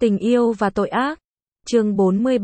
Tình yêu và tội ác. Chương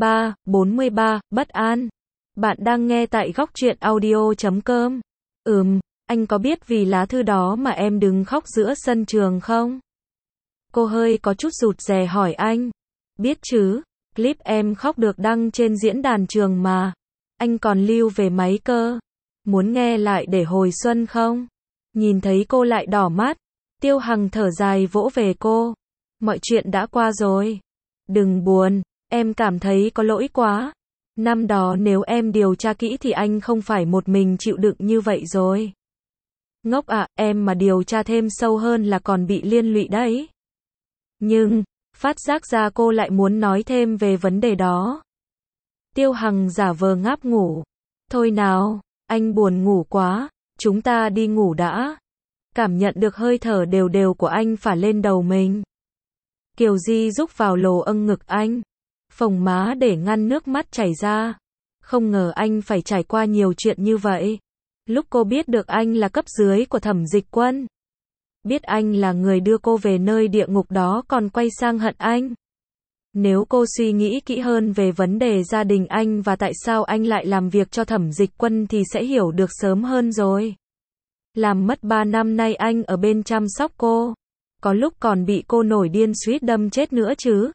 43, bất an. Bạn đang nghe tại góc truyện audio.com. Anh có biết vì lá thư đó mà em đứng khóc giữa sân trường không? Cô hơi có chút rụt rè hỏi anh. Biết chứ, clip em khóc được đăng trên diễn đàn trường mà. Anh còn lưu về máy cơ. Muốn nghe lại để hồi xuân không? Nhìn thấy cô lại đỏ mắt, Tiêu Hằng thở dài vỗ về cô. Mọi chuyện đã qua rồi. Đừng buồn, em cảm thấy có lỗi quá. Năm đó nếu em điều tra kỹ thì anh không phải một mình chịu đựng như vậy rồi. Ngốc ạ, em mà điều tra thêm sâu hơn là còn bị liên lụy đấy. Nhưng, phát giác ra cô lại muốn nói thêm về vấn đề đó. Tiêu Hằng giả vờ ngáp ngủ. Thôi nào, anh buồn ngủ quá, chúng ta đi ngủ đã. Cảm nhận được hơi thở đều đều của anh phả lên đầu mình. Kiều Di rúc vào lồ âng ngực anh, phồng má để ngăn nước mắt chảy ra. Không ngờ anh phải trải qua nhiều chuyện như vậy. Lúc cô biết được anh là cấp dưới của Thẩm Dịch Quân, biết anh là người đưa cô về nơi địa ngục đó còn quay sang hận anh. Nếu cô suy nghĩ kỹ hơn về vấn đề gia đình anh và tại sao anh lại làm việc cho Thẩm Dịch Quân thì sẽ hiểu được sớm hơn rồi. Làm mất 3 năm nay anh ở bên chăm sóc cô. Có lúc còn bị cô nổi điên suýt đâm chết nữa chứ.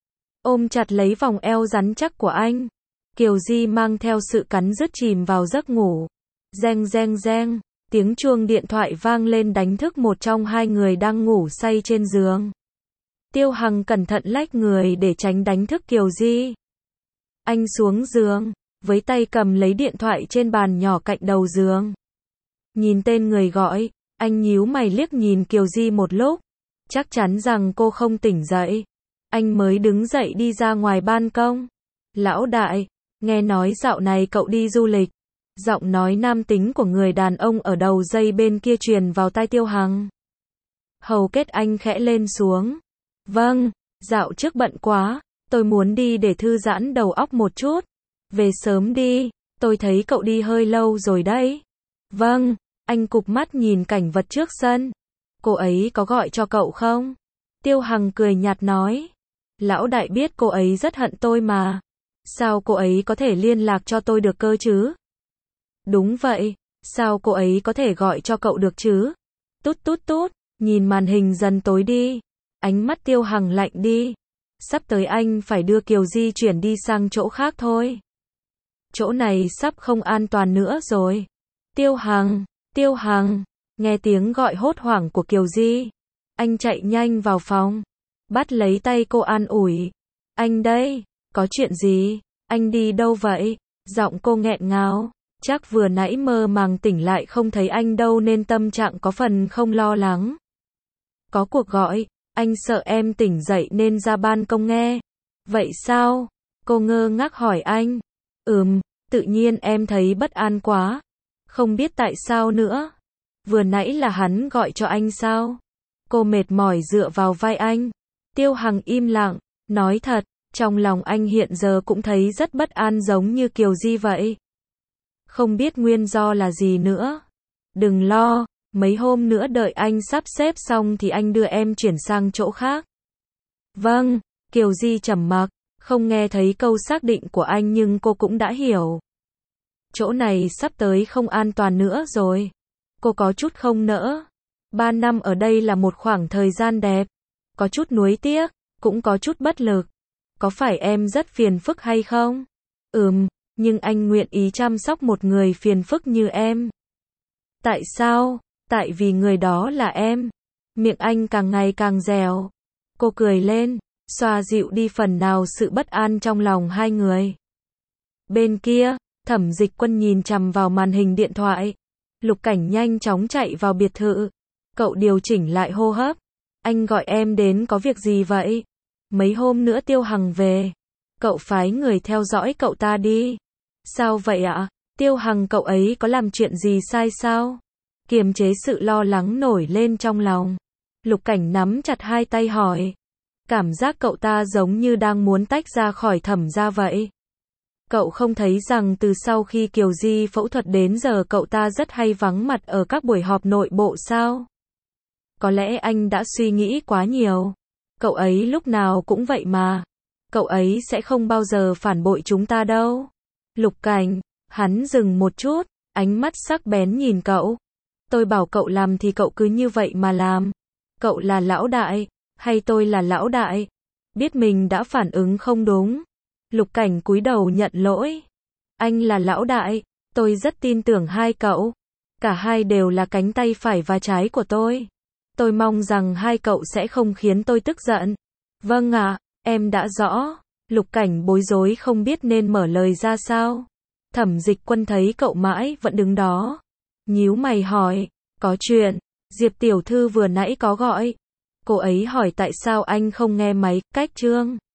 Ôm chặt lấy vòng eo rắn chắc của anh, Kiều Di mang theo sự cắn rứt chìm vào giấc ngủ. Reng reng reng, tiếng chuông điện thoại vang lên đánh thức một trong hai người đang ngủ say trên giường. Tiêu Hằng cẩn thận lách người để tránh đánh thức Kiều Di. Anh xuống giường, với tay cầm lấy điện thoại trên bàn nhỏ cạnh đầu giường. Nhìn tên người gọi, anh nhíu mày liếc nhìn Kiều Di một lúc. Chắc chắn rằng cô không tỉnh dậy. Anh mới đứng dậy đi ra ngoài ban công. Lão đại, nghe nói dạo này cậu đi du lịch. Giọng nói nam tính của người đàn ông ở đầu dây bên kia truyền vào tai Tiêu Hằng. Hầu kết anh khẽ lên xuống. Vâng, dạo trước bận quá, tôi muốn đi để thư giãn đầu óc một chút. Về sớm đi, tôi thấy cậu đi hơi lâu rồi đấy. Vâng, anh cụp mắt nhìn cảnh vật trước sân. Cô ấy có gọi cho cậu không? Tiêu Hằng cười nhạt nói. Lão đại biết cô ấy rất hận tôi mà. Sao cô ấy có thể liên lạc cho tôi được cơ chứ? Đúng vậy, sao cô ấy có thể gọi cho cậu được chứ? Tút tút tút, nhìn màn hình dần tối đi. Ánh mắt Tiêu Hằng lạnh đi. Sắp tới anh phải đưa Kiều Di chuyển đi sang chỗ khác thôi. Chỗ này sắp không an toàn nữa rồi. Tiêu Hằng, nghe tiếng gọi hốt hoảng của Kiều Di. Anh chạy nhanh vào phòng, bắt lấy tay cô an ủi. Anh đây, có chuyện gì? Anh đi đâu vậy? Giọng cô nghẹn ngào. Chắc vừa nãy mơ màng tỉnh lại không thấy anh đâu nên tâm trạng có phần không lo lắng. Có cuộc gọi, anh sợ em tỉnh dậy nên ra ban công nghe. Vậy sao? Cô ngơ ngác hỏi anh. Tự nhiên em thấy bất an quá. Không biết tại sao nữa. Vừa nãy là hắn gọi cho anh sao? Cô mệt mỏi dựa vào vai anh. Tiêu Hằng im lặng, nói thật, trong lòng anh hiện giờ cũng thấy rất bất an giống như Kiều Di vậy. Không biết nguyên do là gì nữa. Đừng lo, mấy hôm nữa đợi anh sắp xếp xong thì anh đưa em chuyển sang chỗ khác. Vâng, Kiều Di trầm mặc, không nghe thấy câu xác định của anh nhưng cô cũng đã hiểu. Chỗ này sắp tới không an toàn nữa rồi. Cô có chút không nỡ. 3 năm ở đây là một khoảng thời gian đẹp. Có chút nuối tiếc, cũng có chút bất lực. Có phải em rất phiền phức hay không? Nhưng anh nguyện ý chăm sóc một người phiền phức như em. Tại sao? Tại vì người đó là em. Miệng anh càng ngày càng dẻo. Cô cười lên, xoa dịu đi phần nào sự bất an trong lòng hai người. Bên kia, Thẩm Dịch Quân nhìn chằm vào màn hình điện thoại. Lục Cảnh nhanh chóng chạy vào biệt thự. Cậu điều chỉnh lại hô hấp. Anh gọi em đến có việc gì vậy? Mấy hôm nữa Tiêu Hằng về. Cậu phái người theo dõi cậu ta đi. Sao vậy ạ? Tiêu Hằng cậu ấy có làm chuyện gì sai sao? Kiềm chế sự lo lắng nổi lên trong lòng. Lục Cảnh nắm chặt hai tay hỏi. Cảm giác cậu ta giống như đang muốn tách ra khỏi Thẩm gia vậy. Cậu không thấy rằng từ sau khi Kiều Di phẫu thuật đến giờ cậu ta rất hay vắng mặt ở các buổi họp nội bộ sao? Có lẽ anh đã suy nghĩ quá nhiều. Cậu ấy lúc nào cũng vậy mà. Cậu ấy sẽ không bao giờ phản bội chúng ta đâu. Lục Cảnh, hắn dừng một chút, ánh mắt sắc bén nhìn cậu. Tôi bảo cậu làm thì cậu cứ như vậy mà làm. Cậu là lão đại, hay tôi là lão đại? Biết mình đã phản ứng không đúng. Lục Cảnh cúi đầu nhận lỗi. Anh là lão đại, tôi rất tin tưởng hai cậu. Cả hai đều là cánh tay phải và trái của tôi. Tôi mong rằng hai cậu sẽ không khiến tôi tức giận. Vâng ạ, em đã rõ. Lục Cảnh bối rối không biết nên mở lời ra sao. Thẩm Dịch Quân thấy cậu mãi vẫn đứng đó. Nhíu mày hỏi, có chuyện, Diệp tiểu thư vừa nãy có gọi. Cô ấy hỏi tại sao anh không nghe máy, cách Trương.